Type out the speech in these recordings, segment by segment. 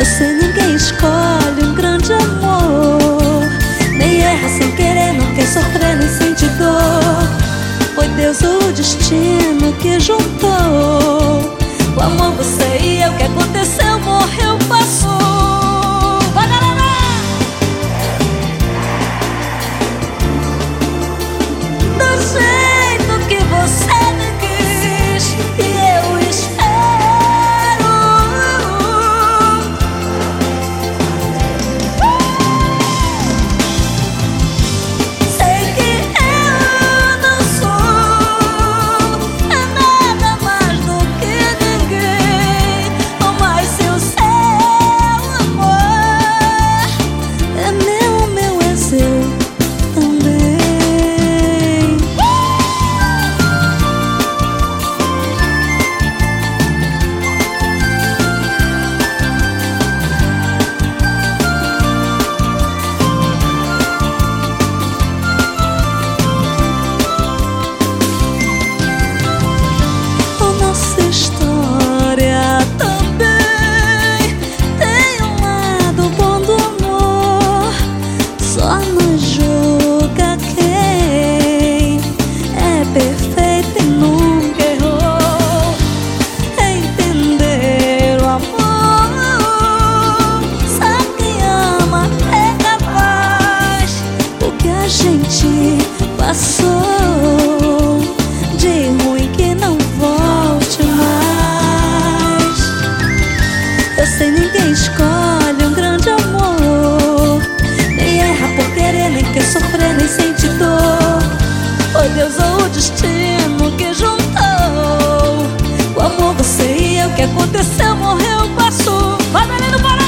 Eu sei, ninguém escolhe um grande amor, nem erra sem querer, não quer sofrer nem sente dor. Foi Deus o destino que juntou o amor, você e eu. O que aconteceu, morreu, passou. Vai, galera! Do jeito que você me quis, e eu espero. Sei que eu não sou nada mais do que ninguém, mas se o seu amor é meu é seu também. Nossa história também tem um lado bom do amor. Só não julga quem é perfeito e nunca errou. Entender o amor, sabe quem ama é capaz. O que a gente passou de ruim que não volte mais. Eu sei, ninguém escolhe um grande amor, nem erra por querer, nem quer sofrer, nem sente dor. Foi Deus ou o destino que juntou o amor, você e eu. O que aconteceu, morreu, passou. Vai, Belém do Pará!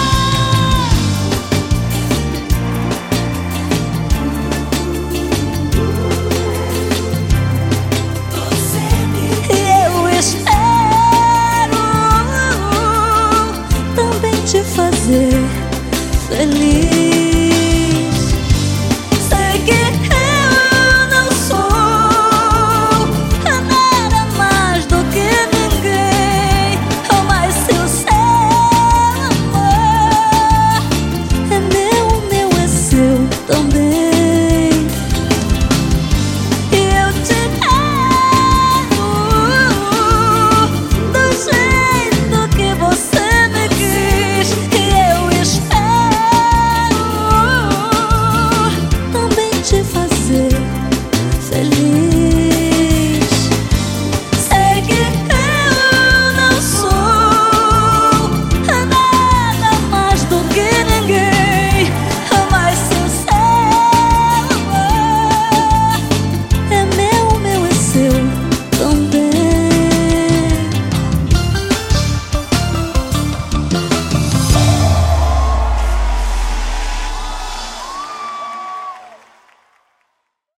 Eu espero também te fazer feliz.